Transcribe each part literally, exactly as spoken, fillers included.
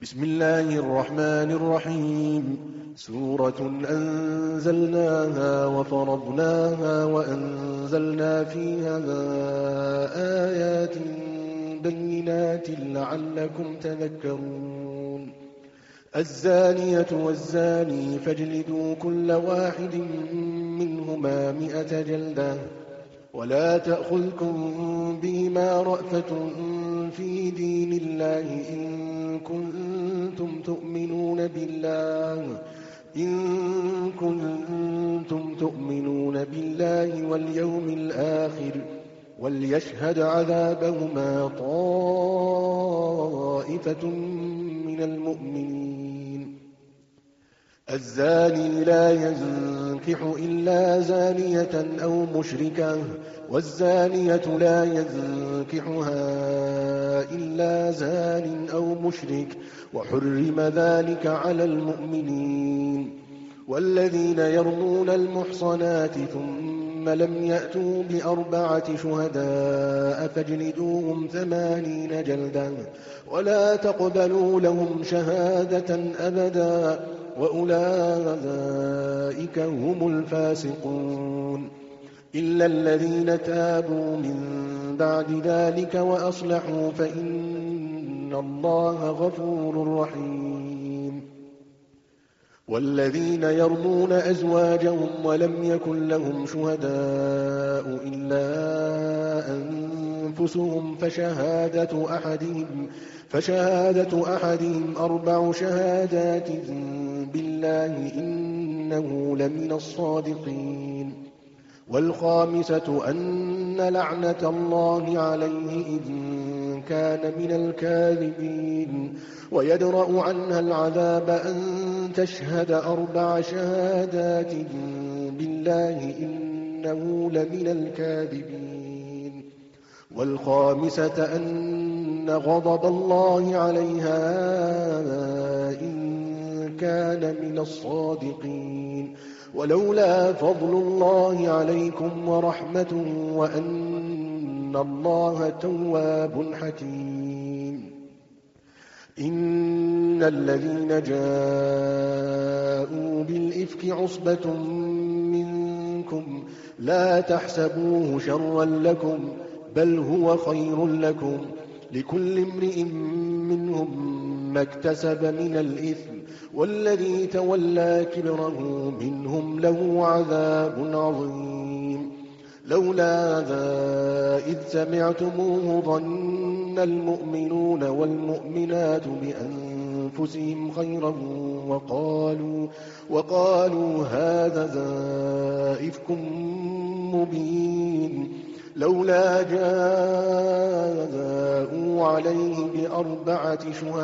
بسم الله الرحمن الرحيم. سورة أنزلناها وفرضناها وأنزلنا فيها آيات بينات لعلكم تذكرون. الزانية والزاني فاجلدوا كل واحد منهما مئة جلدة ولا تأخذكم بهما رأفة في دين الله إن كنتم تؤمنون بالله إن كنتم تؤمنون بالله واليوم الآخر وليشهد عذابهما طائفة من المؤمنين. الزاني لا ينكح إلا زانية أو مشركة والزانية لا ينكحها إلا زان أو مشرك وحرم ذلك على المؤمنين. والذين يرمون المحصنات ثم لم يأتوا بأربعة شهداء فاجلدوهم ثمانين جلدا ولا تقبلوا لهم شهادة أبدا وأولئك هم الفاسقون. إلا الذين تابوا من بعد ذلك وأصلحوا فإن الله غفور رحيم. والذين يرمون أزواجهم ولم يكن لهم شهداء إلا أنفسهم فشهادة أحدهم فشهادة أحدهم أربع شهادات بالله إنه لمن الصادقين. والخامسة أن لعنة الله عليه إن كان من الكاذبين ويدرأ عنها العذاب أن تشهد أربع شهادات بالله إنه لمن الكاذبين. والخامسة أن غضب الله عليها إن كان من الصادقين. ولولا فضل الله عليكم ورحمته وأن الله تواب حكيم. إن الذين جاءوا بالإفك عصبة منكم لا تحسبوه شرا لكم بل هو خير لكم لكل امرئ منهم ما اكتسب من الإثم والذي تولى كبره منهم له عذاب عظيم. لولا ذا إذ سمعتموه ظن المؤمنون والمؤمنات بأنفسهم خيرا وقالوا, وقالوا هذا إفك مبين. لولا جاءوا عليه بأربعة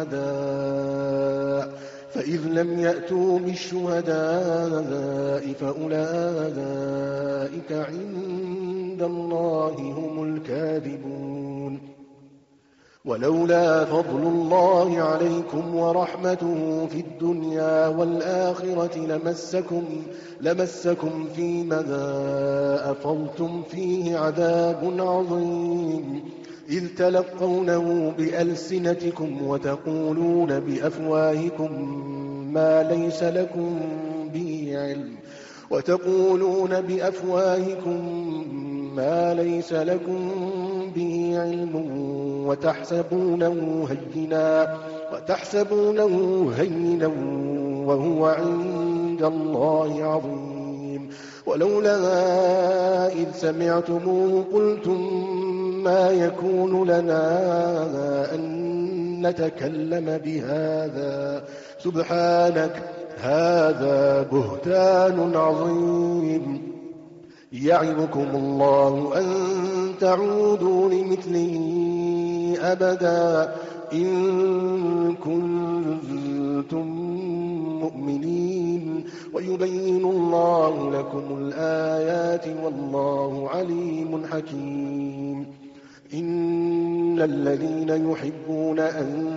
شهداء فإذ لم يأتوا بالشهداء فأولئك عند الله هم الكاذبون. ولولا فضل الله عليكم ورحمته في الدنيا والآخرة لمسكم, لمسكم فيما أفضتم فيه عذاب عظيم إذ تلقونه بألسنتكم وتقولون بأفواهكم ما ليس لكم به علم وتقولون بأفواهكم ما ليس لكم به علم وتحسبونه هينا وتحسبونه هينا وهو عند الله عظيم. ولولا إذ سمعتموه قلتم ما يكون لنا أن نتكلم بهذا سبحانك هذا بهتان عظيم. يعظكم الله أن تعودوا لمثله أبدا إن كنتم مؤمنين ويبين الله لكم الآيات والله عليم حكيم. إن الذين يحبون أن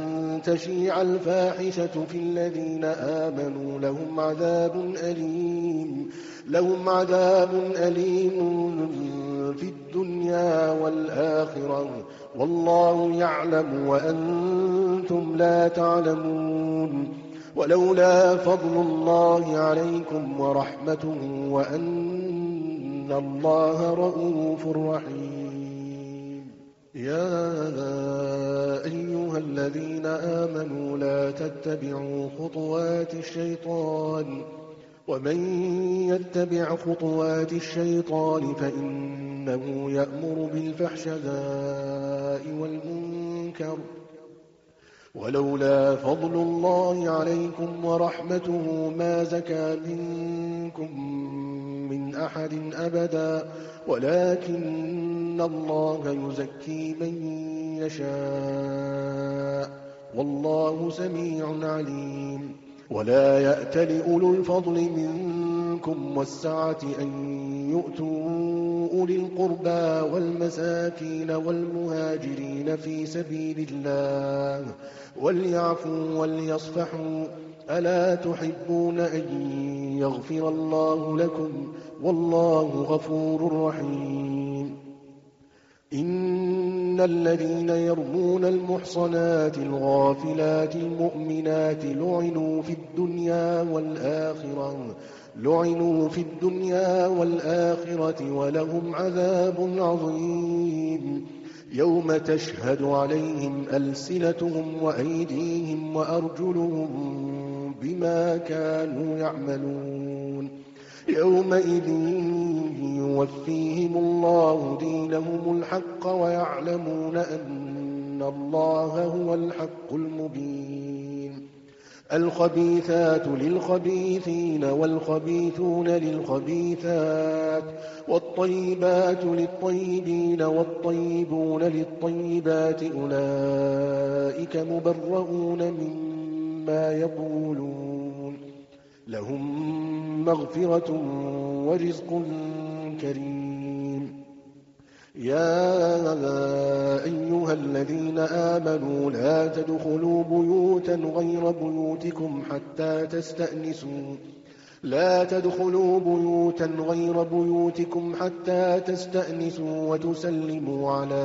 تشيع الفاحشة في الذين آمنوا لهم عذاب أليم لهم عذاب أليم في الدنيا والآخرة والله يعلم وأنتم لا تعلمون. ولولا فضل الله عليكم ورحمته وأن الله رؤوف رحيم. يا أيها الذين آمنوا لا تتبعوا خطوات الشيطان ومن يتبع خطوات الشيطان فإنه يأمر بالفحشاء والمنكر ولولا فضل الله عليكم ورحمته ما زكى منكم من أحد أبدا ولكن الله يزكي من يشاء والله سميع عليم. ولا يأتل أولو الفضل منكم والسعة أن يؤتوا أولي القربى والمساكين والمهاجرين في سبيل الله وليعفوا وليصفحوا ألا تحبون أن يغفر الله لكم والله غفور رحيم. إن الذين يرمون المحصنات الغافلات المؤمنات لعنوا في الدنيا والآخرة لعنوا في الدنيا والآخرة ولهم عذاب عظيم يوم تشهد عليهم ألسنتهم وأيديهم وأرجلهم بما كانوا يعملون يومئذ يوفيهم الله دينهم الحق ويعلمون أن الله هو الحق المبين. الخبيثات للخبيثين والخبيثون للخبيثات والطيبات للطيبين والطيبون للطيبات أولئك مبرؤون مما يقولون لهم مغفرة ورزق كريم. يا أيها الذين آمنوا لا تدخلوا بيوتا غير بيوتكم حتى تستأنسوا لا تدخلوا بيوتا غير بيوتكم حتى تستأنسوا وتسلموا على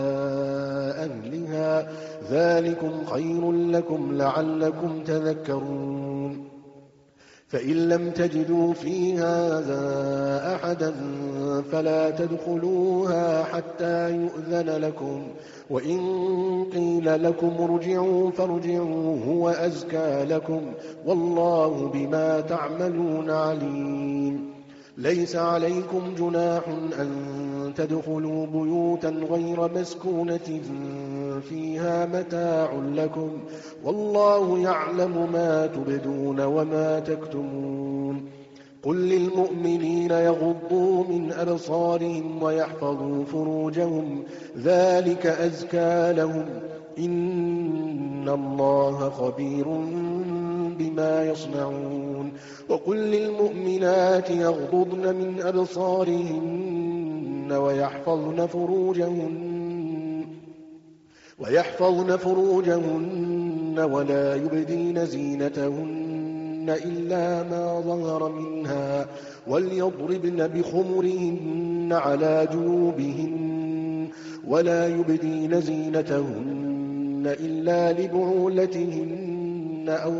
أهلها ذلكم خير لكم لعلكم تذكرون. فإن لم تجدوا فيها أحدا فلا تدخلوها حتى يؤذن لكم وإن قيل لكم ارجعوا فارجعوا هو أزكى لكم والله بما تعملون عليم. ليس عليكم جناح أن تدخلوا بيوتا غير مسكونة فيها متاع لكم والله يعلم ما تبدون وما تكتمون. قل للمؤمنين يغضوا من أبصارهم ويحفظوا فروجهم ذلك أزكى لهم إن الله خبير بما يصنعون. وقل للمؤمنات يغضضن من أبصارهن ويحفظن فروجهن ويحفظن فروجهن ولا يبدين زينتهن إلا ما ظهر منها وليضربن بخمرهن على جيوبهن ولا يبدين زينتهن إلا لبعولتهن أو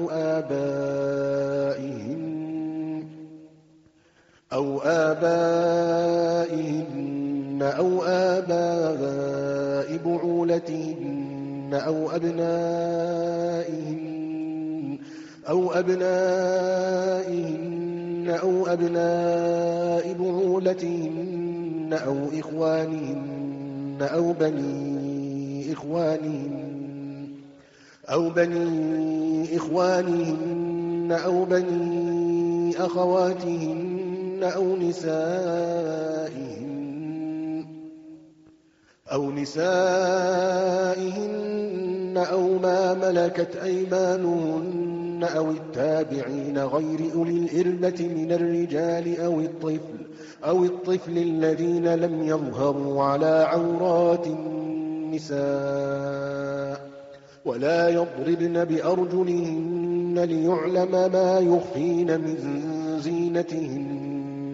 آبائهن أو آبائهن أو آباء بعولتهن أو أبنائهن أو أبنائهن أو أبناء بعولتهن أو إخوانهن أو بني إخوانهن أو بني إخوانهن أو بني أخواتهن أو نسائهن أو نسائهن أو ما ملكت أيمانهن أو التابعين غير أولي الإربة من الرجال أو الطفل أو الطفل الذين لم يظهروا على عورات النساء ولا يضربن بأرجلهن ليعلم ما يخفين من زينتهن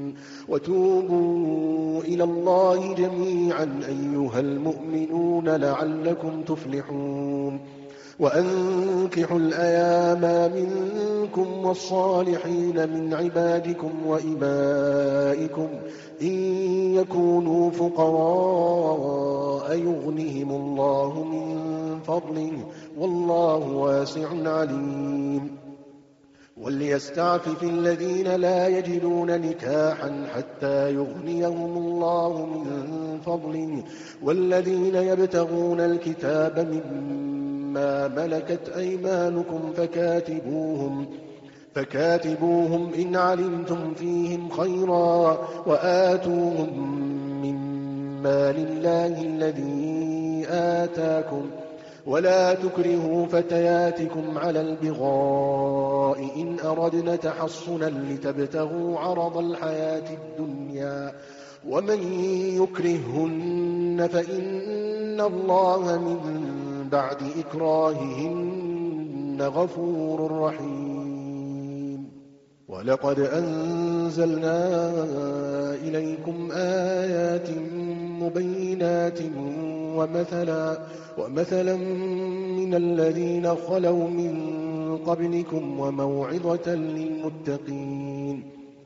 وتوبوا إلى الله جميعا أيها المؤمنون لعلكم تفلحون وأنكحوا الأيام منكم والصالحين من عبادكم وإمائكم إن يكونوا فقراء يغنهم الله من فضله والله واسع عليم وليستعفف الذين لا يجدون نكاحا حتى يغنيهم الله من فضله والذين يبتغون الكتاب مما ملكت أيمانكم فكاتبوهم فكاتبوهم إن علمتم فيهم خيرا وآتوهم مما لله الذي آتاكم ولا تكرهوا فتياتكم على البغاء إن أردنا تحصنا لتبتغوا عرض الحياة الدنيا ومن يكرههن فإن الله من بعد إكراههن غفور رحيم ولقد أنزلنا إليكم آيات مبينات ومثلا ومثلا من الذين خلوا من قبلكم وموعظة للمتقين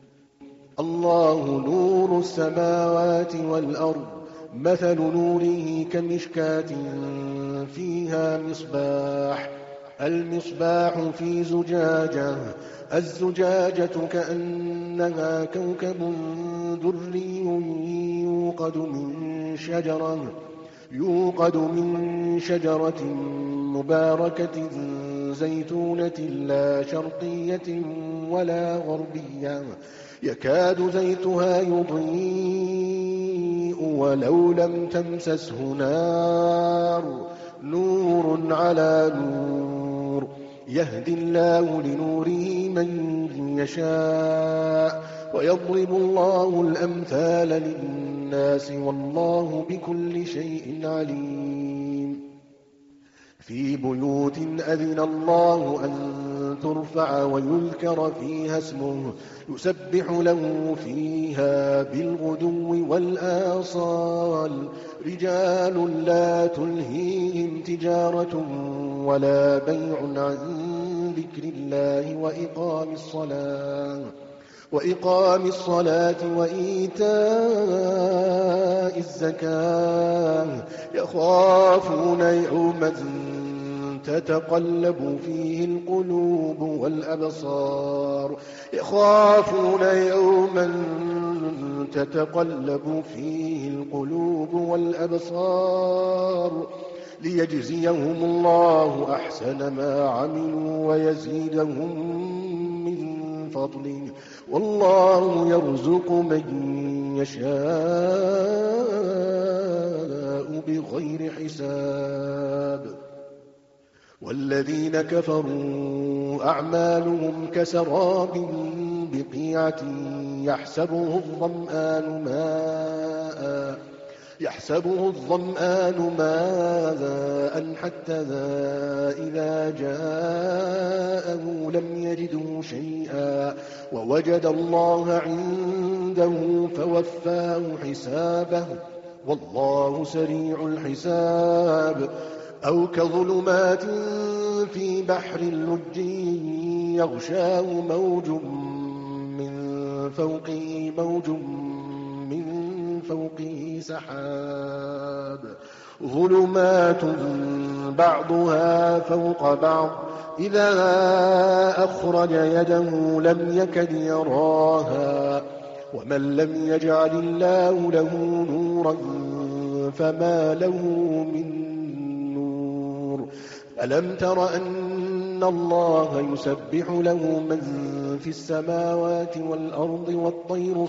الله نور السماوات والأرض مثل نوره كمشكاة فيها مصباح المصباح في زجاجة الزجاجة كأنها كوكب دري يوقد من شجرة يوقد من شجرة مباركة زيتونة لا شرقية ولا غربية يكاد زيتها يضيء ولو لم تمسسه نار نور على نور يهدي الله لنوره من يشاء ويضرب الله الأمثال للناس والله بكل شيء عليم في بيوت أذن الله أن ترفع ويذكر فيها اسمه يسبح له فيها بالغدو والآصال رجال لا تلهيهم تجارة ولا بيع عن ذكر الله وإقام الصلاة وإقام الصلاة وإيتاء الزكاة يخافون يوما تتقلب فيه القلوب والأبصار يخافون يوما تتقلب فيه القلوب والأبصار ليجزيهم الله أحسن ما عملوا ويزيدهم من فضله والله يرزق من يشاء بغير حساب والذين كفروا أعمالهم كسراب بقيعة يحسبه الظمآن ماء يحسبه الظمآن ماء حتى إذا جاءه لم يجده شيئا ووجد الله عنده فوفاه حسابه والله سريع الحساب أو كظلمات في بحر لج يغشاه موج من فوقه موج من فوقه سحاب ظلمات بعضها فوق بعض إذا أخرج يده لم يكد يراها ومن لم يجعل الله له نورا فما له من نور ألم تر أن الله يسبح له من في السماوات والأرض والطير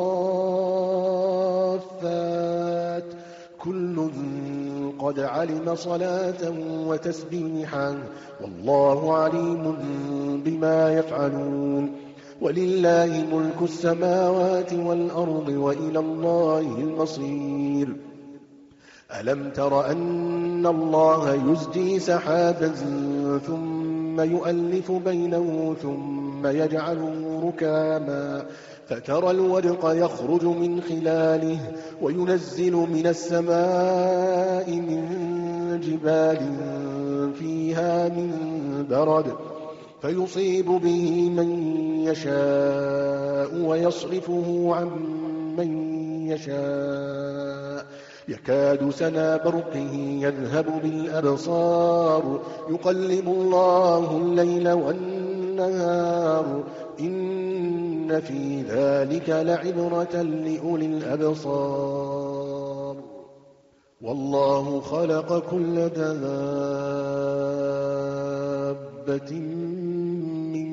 صافات كل قد علم صلاة وتسبيحا والله عليم بما يفعلون ولله ملك السماوات والأرض وإلى الله المصير ألم تر أن الله يزجي سحابا ثم يؤلف بينه ثم يجعله ركاما فترى الودق يخرج من خلاله وينزل من السماء من جبال فيها من برد فيصيب به من يشاء ويصرفه عن من يشاء يكاد سنا برقه يذهب بالأبصار يقلب الله الليل والنهار إن في ذلك لعبرة لأولي الأبصار والله خلق كل دابة من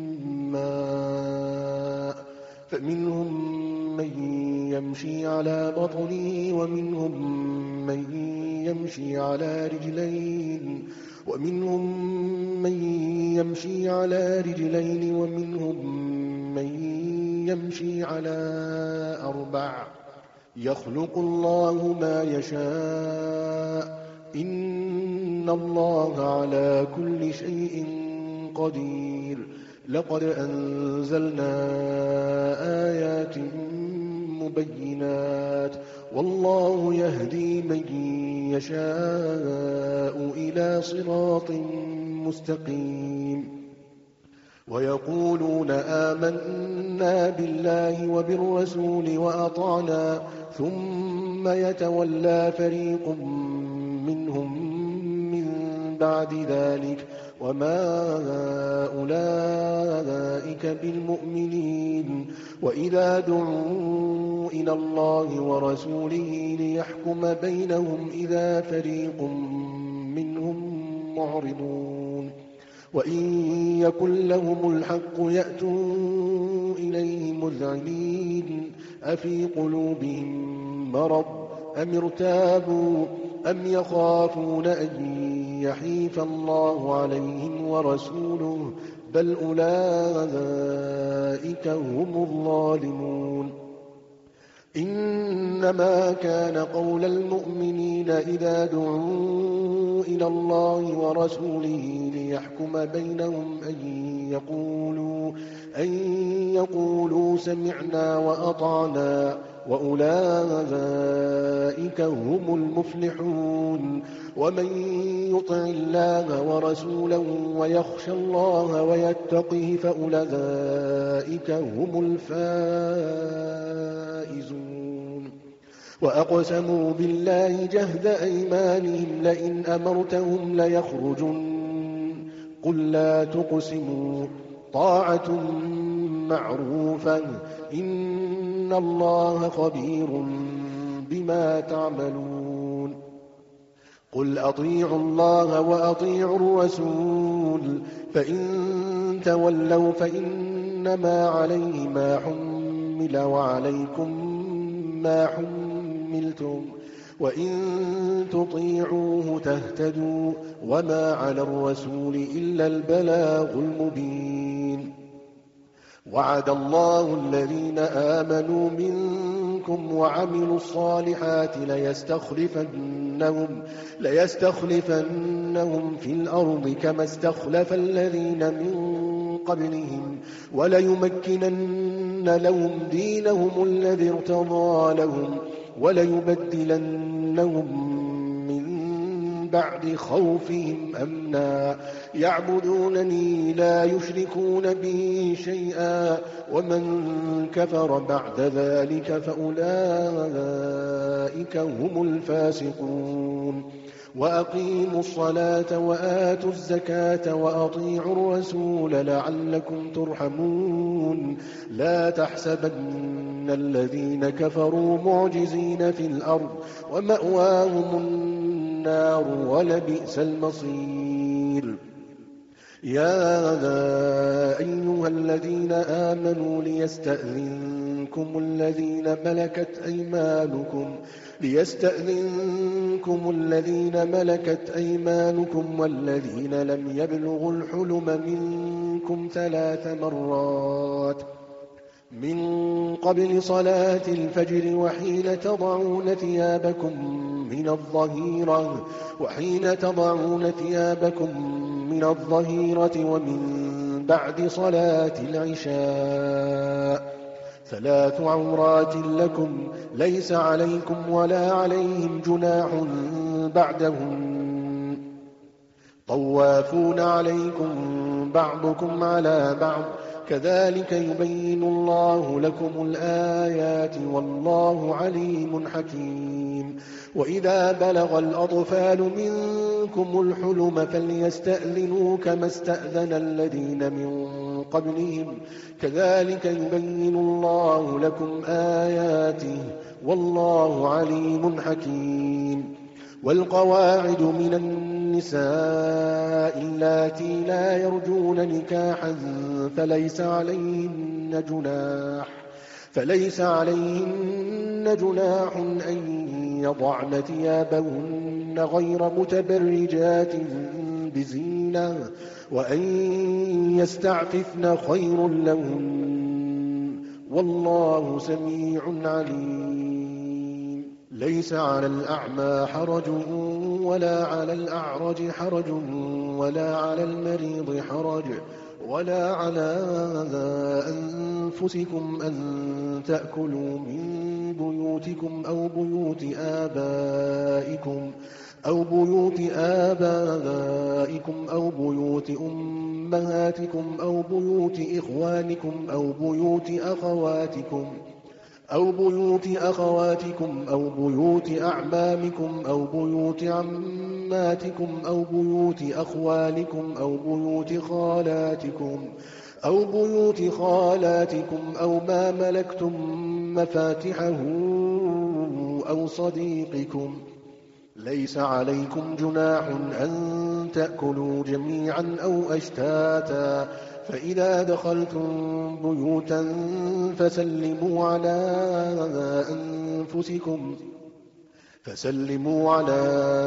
ماء فمنهم من يمشي على بطنه ومنهم من يمشي على رجلين ومنهم من يمشي على رجلين ومنهم من يمشي على أربع يخلق الله ما يشاء إن الله على كل شيء قدير لقد أنزلنا آيات مبينات والله يهدي من يشاء إلى صراط مستقيم ويقولون آمنا بالله وبالرسول وأطعنا ثم يتولى فريق منهم من بعد ذلك وما أولئك بالمؤمنين وإذا دعوا إلى الله ورسوله ليحكم بينهم إذا فريق منهم معرضون وإن يكن لهم الحق يأتوا إليه مذعنين أفي قلوبهم مرض أم ارتابوا أم يخافون أن يحيف الله عليهم ورسوله بل أولئك هم الظالمون إنما كان قول المؤمنين إذا دعوا إلى الله ورسوله ليحكم بينهم أن يقولوا, أن يقولوا سمعنا وأطعنا وأولئك هم المفلحون ومن يطع الله ورسوله ويخشى الله ويتقه فأولئك هم الفائزون وأقسموا بالله جهد أيمانهم لئن أمرتهم ليخرجن قل لا تقسموا طاعة معروفة إن الله خبير بما تعملون قل أطيعوا الله وأطيعوا الرسول فإن تولوا فإنما عليه ما حمل وعليكم ما حملتم وإن تطيعوه تهتدوا وما على الرسول إلا البلاغ المبين وعد الله الذين آمنوا منكم وعملوا الصالحات ليستخلفنهم, ليستخلفنهم في الأرض كما استخلف الذين من قبلهم وليمكنن لهم دينهم الذي ارتضى لهم وليبدلنهم من بعد خوفهم أمنا يعبدونني لا يشركون بي شيئا ومن كفر بعد ذلك فأولئك هم الفاسقون وأقيموا الصلاة وآتوا الزكاة وأطيعوا الرسول لعلكم ترحمون لا تحسبن الذين كفروا معجزين في الأرض ومأواهم النار ولبئس المصير يا أيها الذين آمنوا ليستأذنكم الذين ملكت أيمانكم ليستأذنكم الذين ملكت أيمانكم والذين لم يبلغوا الحلم منكم ثلاث مرات من قبل صلاة الفجر وحين تضعون ثيابكم من الظهيرة وحين تضعون ثيابكم من الظهيرة ومن بعد صلاة العشاء ثلاث عورات لكم ليس عليكم ولا عليهم جناح بعدهم طوافون عليكم بعضكم على بعض كذلك يبين الله لكم الآيات والله عليم حكيم. وإذا بلغ الأطفال منكم الحلم فليستأذنوا كما استأذن الذين من قبلهم كذلك يبين الله لكم آياته والله عليم حكيم. والقواعد من النساء اللاتي لا يرجون نكاحا فليس عليهن جناح فليس عليهن جناح أن يضعن ثيابهن غير متبرجات بزينة وأن يستعففن خير لهن والله سميع عليم. ليس على الأعمى حرج ولا على الأعرج حرج ولا على المريض حرج ولا على أنفسكم أن تأكلوا من بيوتكم أو بيوت آبائكم أو بيوت آبائكم أو بيوت أمهاتكم أو بيوت إخوانكم أو بيوت أخواتكم أو بيوت أخواتكم أو بيوت أعمامكم أو بيوت عماتكم أو بيوت أخوالكم أو بيوت خالاتكم أو بيوت خالاتكم أو ما ملكتم مفاتحه أو صديقكم. ليس عليكم جناح أن تأكلوا جميعا أو أشتاتا فإذا دخلتم بيوتا فسلموا على أنفسكم فسلموا على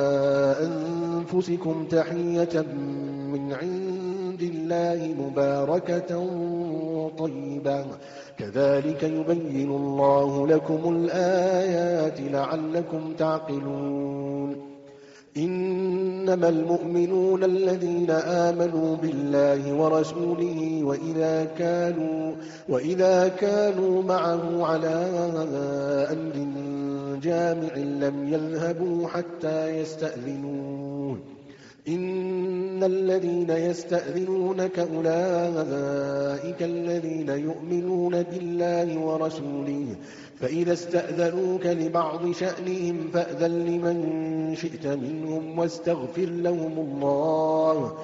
أنفسكم تحية من عند الله مباركة طيبة كذلك يبين الله لكم الآيات لعلكم تعقلون. إنما المؤمنون الذين آمنوا بالله ورسوله وإذا كانوا, وإذا كانوا معه على أمر جامع لم يذهبوا حتى يستأذنوه إن الذين يستأذنونك أولئك الذين يؤمنون بالله ورسوله فإذا استأذنوك لبعض شأنهم فأذن لمن شئت منهم واستغفر لهم الله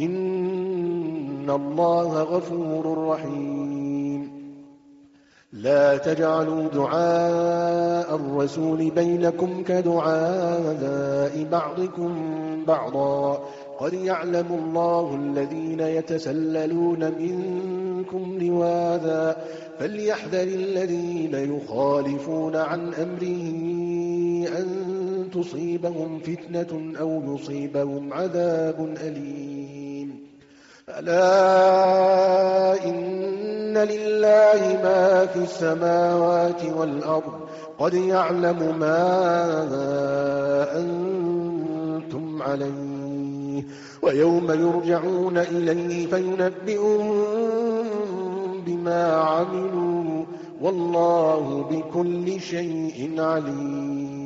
إن الله غفور رحيم. لا تجعلوا دعاء الرسول بينكم كدعاء بعضكم بعضا قد يعلم الله الذين يتسللون منكم لواذا فليحذر الذين يخالفون عن أمره أن تصيبهم فتنة أو يصيبهم عذاب أليم. ألا إن لله ما في السماوات والأرض قد يعلم ما أنتم عليه ويوم يرجعون إليه فينبئهم بما عملوا والله بكل شيء عليم.